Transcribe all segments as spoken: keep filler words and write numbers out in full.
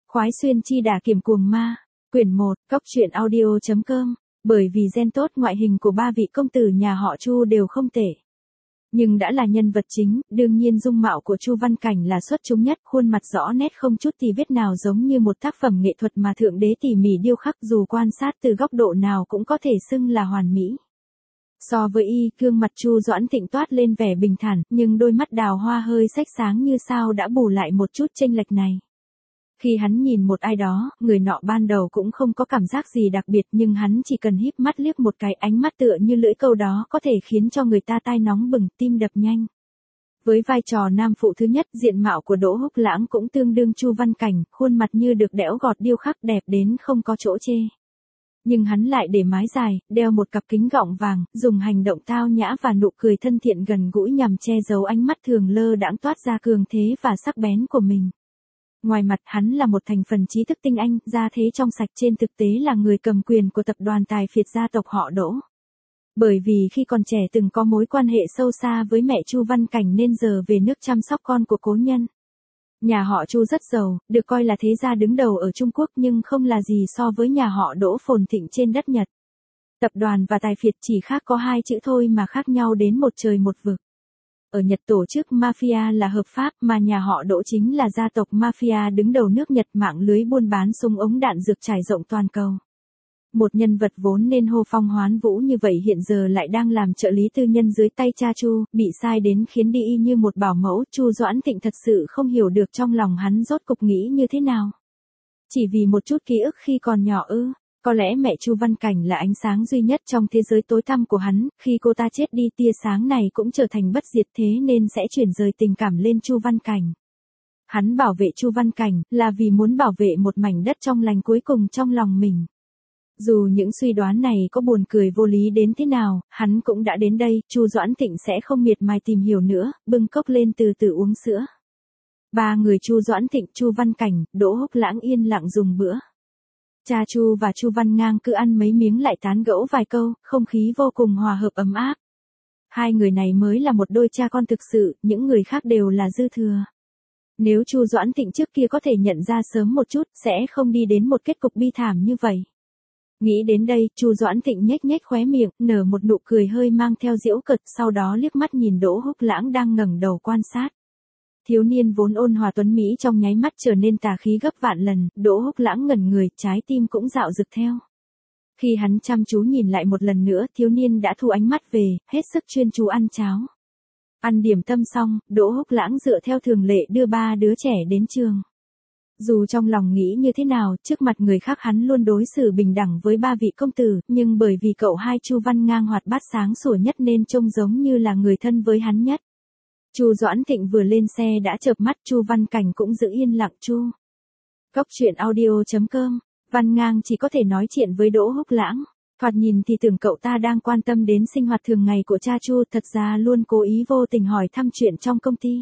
Khoái xuyên chi đả kiểm cuồng ma, quyển một, cóc truyện audio.com, bởi vì gen tốt ngoại hình của ba vị công tử nhà họ Chu đều không tệ. Nhưng đã là nhân vật chính, đương nhiên dung mạo của Chu Văn Cảnh là xuất chúng nhất, khuôn mặt rõ nét không chút tì vết nào giống như một tác phẩm nghệ thuật mà thượng đế tỉ mỉ điêu khắc, dù quan sát từ góc độ nào cũng có thể xưng là hoàn mỹ. So với y, gương mặt Chu Doãn Thịnh toát lên vẻ bình thản, nhưng đôi mắt đào hoa hơi sách sáng như sao đã bù lại một chút chênh lệch này. Khi hắn nhìn một ai đó, người nọ ban đầu cũng không có cảm giác gì đặc biệt, nhưng hắn chỉ cần híp mắt liếc một cái, ánh mắt tựa như lưỡi câu đó có thể khiến cho người ta tai nóng bừng, tim đập nhanh. Với vai trò nam phụ thứ nhất, diện mạo của Đỗ Húc Lãng cũng tương đương Chu Văn Cảnh, khuôn mặt như được đẽo gọt điêu khắc đẹp đến không có chỗ chê. Nhưng hắn lại để mái dài, đeo một cặp kính gọng vàng, dùng hành động tao nhã và nụ cười thân thiện gần gũi nhằm che giấu ánh mắt thường lơ đãng toát ra cường thế và sắc bén của mình. Ngoài mặt hắn là một thành phần trí thức tinh anh, gia thế trong sạch, trên thực tế là người cầm quyền của tập đoàn tài phiệt gia tộc họ Đỗ. Bởi vì khi còn trẻ từng có mối quan hệ sâu xa với mẹ Chu Văn Cảnh nên giờ về nước chăm sóc con của cố nhân. Nhà họ Chu rất giàu, được coi là thế gia đứng đầu ở Trung Quốc nhưng không là gì so với nhà họ Đỗ phồn thịnh trên đất Nhật. Tập đoàn và tài phiệt chỉ khác có hai chữ thôi mà khác nhau đến một trời một vực. Ở Nhật tổ chức mafia là hợp pháp, mà nhà họ Đỗ chính là gia tộc mafia đứng đầu nước Nhật, mạng lưới buôn bán súng ống đạn dược trải rộng toàn cầu. Một nhân vật vốn nên hô phong hoán vũ như vậy hiện giờ lại đang làm trợ lý tư nhân dưới tay cha Chu, bị sai đến khiến đi y như một bảo mẫu. Chu Doãn Thịnh thật sự không hiểu được trong lòng hắn rốt cục nghĩ như thế nào. Chỉ vì một chút ký ức khi còn nhỏ ư? Có lẽ mẹ Chu Văn Cảnh là ánh sáng duy nhất trong thế giới tối tăm của hắn, khi cô ta chết đi tia sáng này cũng trở thành bất diệt, thế nên sẽ chuyển rời tình cảm lên Chu Văn Cảnh. Hắn bảo vệ Chu Văn Cảnh là vì muốn bảo vệ một mảnh đất trong lành cuối cùng trong lòng mình. Dù những suy đoán này có buồn cười vô lý đến thế nào, hắn cũng đã đến đây. Chu Doãn Thịnh sẽ không miệt mài tìm hiểu nữa, bưng cốc lên từ từ uống sữa. Ba người Chu Doãn Thịnh, Chu Văn Cảnh, Đỗ Húc Lãng yên lặng dùng bữa. Cha Chu và Chu Văn Ngang cứ ăn mấy miếng lại tán gẫu vài câu, không khí vô cùng hòa hợp ấm áp. Hai người này mới là một đôi cha con thực sự, những người khác đều là dư thừa. Nếu Chu Doãn Thịnh trước kia có thể nhận ra sớm một chút, sẽ không đi đến một kết cục bi thảm như vậy. Nghĩ đến đây, Chu Doãn Thịnh nhếch nhếch khóe miệng, nở một nụ cười hơi mang theo giễu cợt, sau đó liếc mắt nhìn Đỗ Húc Lãng đang ngẩng đầu quan sát. Thiếu niên vốn ôn hòa tuấn mỹ trong nháy mắt trở nên tà khí gấp vạn lần, Đỗ Húc Lãng ngẩn người, trái tim cũng dạo dực theo. Khi hắn chăm chú nhìn lại một lần nữa, thiếu niên đã thu ánh mắt về, hết sức chuyên chú ăn cháo. Ăn điểm tâm xong, Đỗ Húc Lãng dựa theo thường lệ đưa ba đứa trẻ đến trường. Dù trong lòng nghĩ như thế nào, trước mặt người khác hắn luôn đối xử bình đẳng với ba vị công tử, nhưng bởi vì cậu hai Chu Văn Ngang hoạt bát sáng sủa nhất nên trông giống như là người thân với hắn nhất. Chu Doãn Thịnh vừa lên xe đã chợp mắt, Chu Văn Cảnh cũng giữ yên lặng. Chu. Cóc truyện audio.com, Văn Ngang chỉ có thể nói chuyện với Đỗ Húc Lãng. Thoạt nhìn thì tưởng cậu ta đang quan tâm đến sinh hoạt thường ngày của cha Chu, thật ra luôn cố ý vô tình hỏi thăm chuyện trong công ty.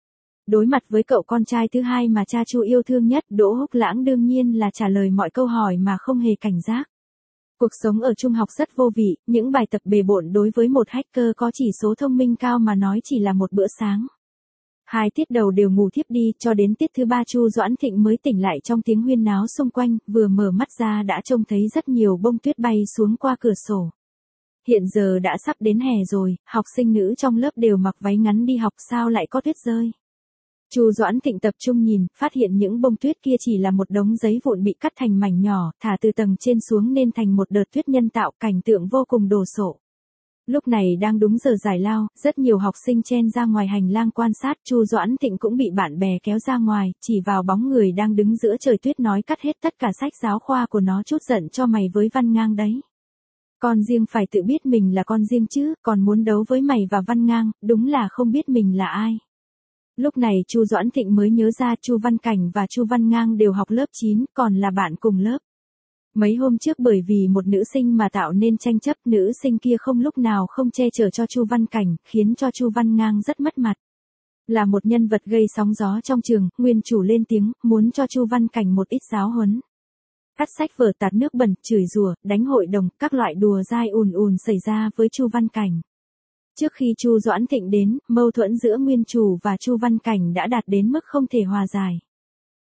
Đối mặt với cậu con trai thứ hai mà cha Chu yêu thương nhất, Đỗ Húc Lãng đương nhiên là trả lời mọi câu hỏi mà không hề cảnh giác. Cuộc sống ở trung học rất vô vị, những bài tập bề bộn đối với một hacker có chỉ số thông minh cao mà nói chỉ là một bữa sáng. Hai tiết đầu đều ngủ thiếp đi, cho đến tiết thứ ba Chu Doãn Thịnh mới tỉnh lại trong tiếng huyên náo xung quanh, vừa mở mắt ra đã trông thấy rất nhiều bông tuyết bay xuống qua cửa sổ. Hiện giờ đã sắp đến hè rồi, học sinh nữ trong lớp đều mặc váy ngắn đi học, sao lại có tuyết rơi. Chu Doãn Thịnh tập trung nhìn, phát hiện những bông tuyết kia chỉ là một đống giấy vụn bị cắt thành mảnh nhỏ, thả từ tầng trên xuống nên thành một đợt tuyết nhân tạo, cảnh tượng vô cùng đồ sộ. Lúc này đang đúng giờ giải lao, rất nhiều học sinh chen ra ngoài hành lang quan sát, Chu Doãn Thịnh cũng bị bạn bè kéo ra ngoài, chỉ vào bóng người đang đứng giữa trời tuyết nói cắt hết tất cả sách giáo khoa của nó, chút giận cho mày với Văn Ngang đấy. Con riêng phải tự biết mình là con riêng chứ, còn muốn đấu với mày và Văn Ngang, đúng là không biết mình là ai. Lúc này Chu Doãn Thịnh mới nhớ ra Chu Văn Cảnh và Chu Văn Ngang đều học lớp chín, còn là bạn cùng lớp. Mấy hôm trước bởi vì một nữ sinh mà tạo nên tranh chấp, nữ sinh kia không lúc nào không che chở cho Chu Văn Cảnh, khiến cho Chu Văn Ngang rất mất mặt. Là một nhân vật gây sóng gió trong trường, nguyên chủ lên tiếng, muốn cho Chu Văn Cảnh một ít giáo huấn. Cắt sách vở, tạt nước bẩn, chửi rủa, đánh hội đồng, các loại đùa dai ùn ùn xảy ra với Chu Văn Cảnh. Trước khi Chu Doãn Thịnh đến, mâu thuẫn giữa nguyên chủ và Chu Văn Cảnh đã đạt đến mức không thể hòa giải.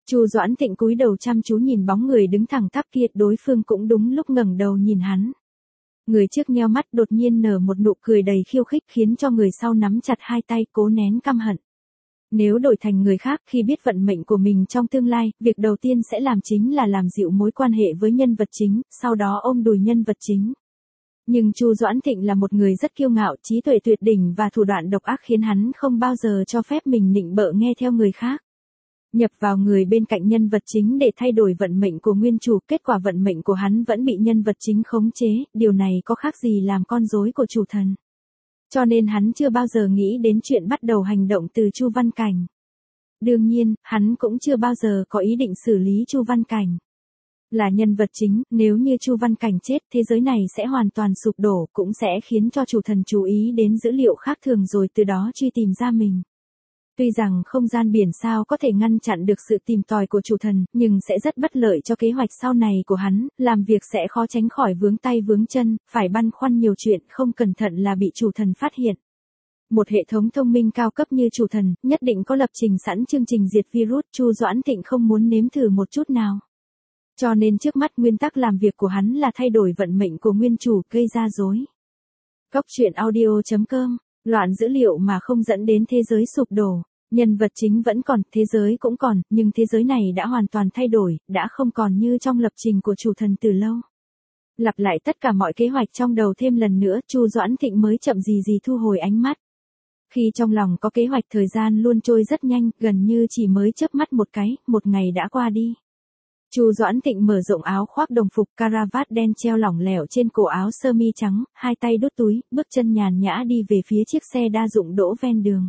Chu Doãn Thịnh cúi đầu chăm chú nhìn bóng người đứng thẳng tắp kia, đối phương cũng đúng lúc ngẩng đầu nhìn hắn. Người trước nheo mắt đột nhiên nở một nụ cười đầy khiêu khích khiến cho người sau nắm chặt hai tay cố nén căm hận. Nếu đổi thành người khác khi biết vận mệnh của mình trong tương lai, việc đầu tiên sẽ làm chính là làm dịu mối quan hệ với nhân vật chính, sau đó ôm đùi nhân vật chính. Nhưng Chu Doãn Thịnh là một người rất kiêu ngạo, trí tuệ tuyệt đỉnh và thủ đoạn độc ác khiến hắn không bao giờ cho phép mình nịnh bợ nghe theo người khác. Nhập vào người bên cạnh nhân vật chính để thay đổi vận mệnh của nguyên chủ, kết quả vận mệnh của hắn vẫn bị nhân vật chính khống chế, điều này có khác gì làm con rối của chủ thần. Cho nên hắn chưa bao giờ nghĩ đến chuyện bắt đầu hành động từ Chu Văn Cảnh. Đương nhiên, hắn cũng chưa bao giờ có ý định xử lý Chu Văn Cảnh. Là nhân vật chính, nếu như Chu Văn Cảnh chết, thế giới này sẽ hoàn toàn sụp đổ, cũng sẽ khiến cho chủ thần chú ý đến dữ liệu khác thường rồi từ đó truy tìm ra mình. Tuy rằng không gian biển sao có thể ngăn chặn được sự tìm tòi của chủ thần, nhưng sẽ rất bất lợi cho kế hoạch sau này của hắn, làm việc sẽ khó tránh khỏi vướng tay vướng chân, phải băn khoăn nhiều chuyện, không cẩn thận là bị chủ thần phát hiện. Một hệ thống thông minh cao cấp như chủ thần, nhất định có lập trình sẵn chương trình diệt virus, Chu Doãn Thịnh không muốn nếm thử một chút nào. Cho nên trước mắt nguyên tắc làm việc của hắn là thay đổi vận mệnh của nguyên chủ, gây ra rối. Cóc truyện audio chấm com, loạn dữ liệu mà không dẫn đến thế giới sụp đổ. Nhân vật chính vẫn còn, thế giới cũng còn, nhưng thế giới này đã hoàn toàn thay đổi, đã không còn như trong lập trình của chủ thần từ lâu. Lặp lại tất cả mọi kế hoạch trong đầu thêm lần nữa, Chu Doãn Thịnh mới chậm gì gì thu hồi ánh mắt. Khi trong lòng có kế hoạch thời gian luôn trôi rất nhanh, gần như chỉ mới chớp mắt một cái, một ngày đã qua đi. Chu Doãn Thịnh mở rộng áo khoác đồng phục, caravat đen treo lỏng lẻo trên cổ áo sơ mi trắng, hai tay đút túi, bước chân nhàn nhã đi về phía chiếc xe đa dụng đỗ ven đường.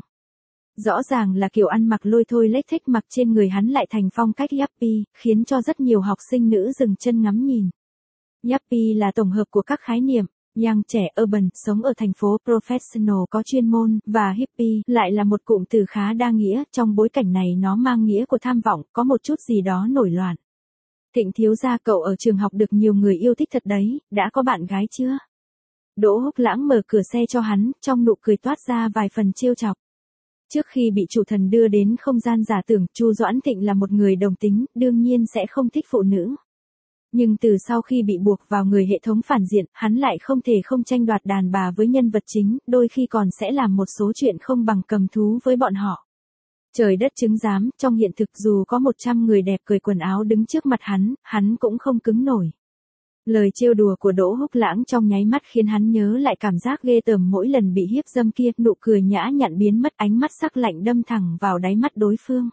Rõ ràng là kiểu ăn mặc lôi thôi lếch thếch, mặc trên người hắn lại thành phong cách yuppie, khiến cho rất nhiều học sinh nữ dừng chân ngắm nhìn. Yuppie là tổng hợp của các khái niệm, young trẻ, urban, sống ở thành phố, professional có chuyên môn, và hippie lại là một cụm từ khá đa nghĩa, trong bối cảnh này nó mang nghĩa của tham vọng, có một chút gì đó nổi loạn. Thịnh thiếu gia, cậu ở trường học được nhiều người yêu thích thật đấy, đã có bạn gái chưa? Đỗ Húc Lãng mở cửa xe cho hắn, trong nụ cười toát ra vài phần trêu chọc. Trước khi bị chủ thần đưa đến không gian giả tưởng, Chu Doãn Thịnh là một người đồng tính, đương nhiên sẽ không thích phụ nữ. Nhưng từ sau khi bị buộc vào người hệ thống phản diện, hắn lại không thể không tranh đoạt đàn bà với nhân vật chính, đôi khi còn sẽ làm một số chuyện không bằng cầm thú với bọn họ. Trời đất chứng giám, trong hiện thực dù có một trăm người đẹp cởi quần áo đứng trước mặt hắn, hắn cũng không cứng nổi. Lời trêu đùa của Đỗ Húc Lãng trong nháy mắt khiến hắn nhớ lại cảm giác ghê tởm mỗi lần bị hiếp dâm kia, nụ cười nhã nhặn biến mất, ánh mắt sắc lạnh đâm thẳng vào đáy mắt đối phương.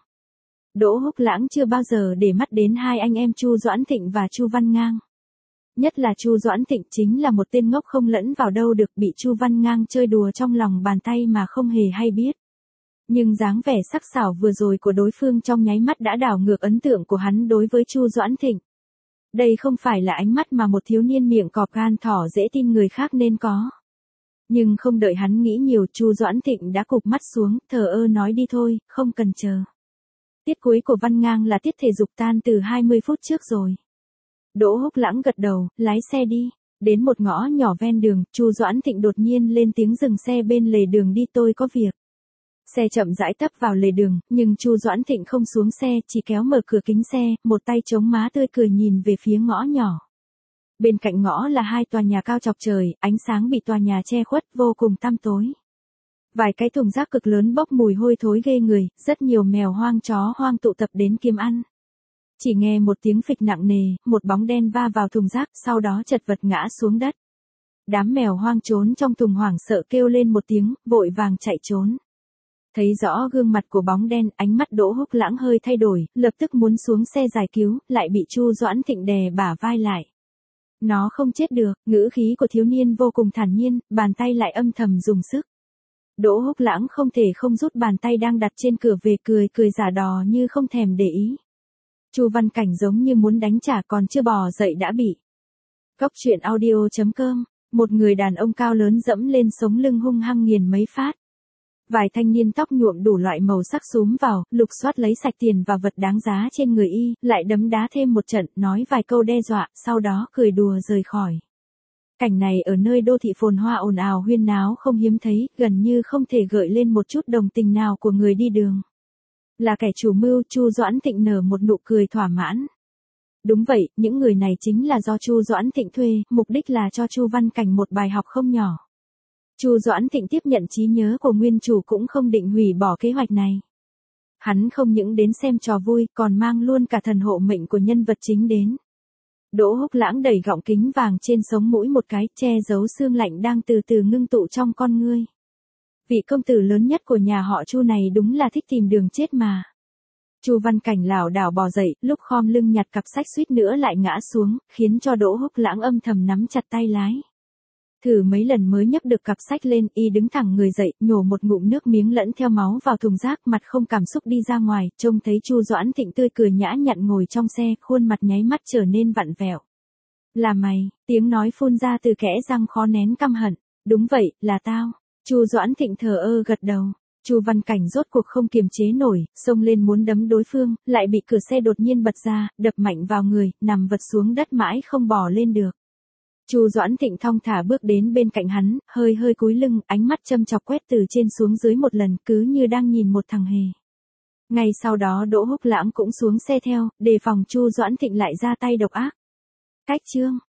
Đỗ Húc Lãng chưa bao giờ để mắt đến hai anh em Chu Doãn Thịnh và Chu Văn Ngang. Nhất là Chu Doãn Thịnh chính là một tên ngốc không lẫn vào đâu được, bị Chu Văn Ngang chơi đùa trong lòng bàn tay mà không hề hay biết. Nhưng dáng vẻ sắc sảo vừa rồi của đối phương trong nháy mắt đã đảo ngược ấn tượng của hắn đối với Chu Doãn Thịnh. Đây không phải là ánh mắt mà một thiếu niên miệng cọp gan thỏ dễ tin người khác nên có. Nhưng không đợi hắn nghĩ nhiều, Chu Doãn Thịnh đã cụp mắt xuống, thờ ơ nói đi thôi, không cần chờ. Tiết cuối của Văn Ngang là tiết thể dục tan từ hai mươi phút trước rồi. Đỗ Húc Lãng gật đầu, lái xe đi. Đến một ngõ nhỏ ven đường, Chu Doãn Thịnh đột nhiên lên tiếng dừng xe bên lề đường đi, tôi có việc. Xe chậm rãi tấp vào lề đường, nhưng Chu Doãn Thịnh không xuống xe, chỉ kéo mở cửa kính xe, một tay chống má tươi cười nhìn về phía ngõ nhỏ. Bên cạnh ngõ là hai tòa nhà cao chọc trời, ánh sáng bị tòa nhà che khuất, vô cùng tăm tối. Vài cái thùng rác cực lớn bốc mùi hôi thối ghê người, rất nhiều mèo hoang chó hoang tụ tập đến kiếm ăn. Chỉ nghe một tiếng phịch nặng nề, một bóng đen va vào thùng rác, sau đó chật vật ngã xuống đất. Đám mèo hoang trốn trong thùng hoảng sợ kêu lên một tiếng, vội vàng chạy trốn. Thấy rõ gương mặt của bóng đen, ánh mắt Đỗ Húc Lãng hơi thay đổi, lập tức muốn xuống xe giải cứu, lại bị Chu Doãn Thịnh đè bả vai lại. Nó không chết được, ngữ khí của thiếu niên vô cùng thản nhiên, bàn tay lại âm thầm dùng sức. Đỗ Húc Lãng không thể không rút bàn tay đang đặt trên cửa về, cười cười giả đò như không thèm để ý. Chu Văn Cảnh giống như muốn đánh trả, còn chưa bò dậy đã bị. Cóc truyện audio chấm com, một người đàn ông cao lớn dẫm lên sống lưng hung hăng nghiền mấy phát. Vài thanh niên tóc nhuộm đủ loại màu sắc xúm vào, lục soát lấy sạch tiền và vật đáng giá trên người y, lại đấm đá thêm một trận, nói vài câu đe dọa, sau đó cười đùa rời khỏi. Cảnh này ở nơi đô thị phồn hoa ồn ào huyên náo không hiếm thấy, gần như không thể gợi lên một chút đồng tình nào của người đi đường. Là kẻ chủ mưu, Chu Doãn Thịnh nở một nụ cười thỏa mãn. Đúng vậy, những người này chính là do Chu Doãn Thịnh thuê, mục đích là cho Chu Văn Cảnh một bài học không nhỏ. Chu Doãn Thịnh tiếp nhận trí nhớ của nguyên chủ cũng không định hủy bỏ kế hoạch này. Hắn không những đến xem trò vui, còn mang luôn cả thần hộ mệnh của nhân vật chính đến. Đỗ Húc Lãng đẩy gọng kính vàng trên sống mũi một cái, che giấu xương lạnh đang từ từ ngưng tụ trong con ngươi. Vị công tử lớn nhất của nhà họ Chu này đúng là thích tìm đường chết mà. Chu Văn Cảnh lảo đảo bò dậy, lúc khom lưng nhặt cặp sách suýt nữa lại ngã xuống, khiến cho Đỗ Húc Lãng âm thầm nắm chặt tay lái. Thử mấy lần mới nhấc được cặp sách lên, y đứng thẳng người dậy, nhổ một ngụm nước miếng lẫn theo máu vào thùng rác, mặt không cảm xúc đi ra ngoài, trông thấy Chu Doãn Thịnh tươi cười nhã nhặn ngồi trong xe, khuôn mặt nháy mắt trở nên vặn vẹo. Là mày, tiếng nói phun ra từ kẽ răng khó nén căm hận. Đúng vậy, là tao. Chu Doãn Thịnh thờ ơ gật đầu. Chu Văn Cảnh rốt cuộc không kiềm chế nổi, xông lên muốn đấm đối phương, lại bị cửa xe đột nhiên bật ra, đập mạnh vào người, nằm vật xuống đất mãi không bò lên được. Chu Doãn Thịnh thong thả bước đến bên cạnh hắn, hơi hơi cúi lưng, ánh mắt châm chọc quét từ trên xuống dưới một lần, cứ như đang nhìn một thằng hề. Ngay sau đó Đỗ Húc Lãng cũng xuống xe theo, đề phòng Chu Doãn Thịnh lại ra tay độc ác. Cách chương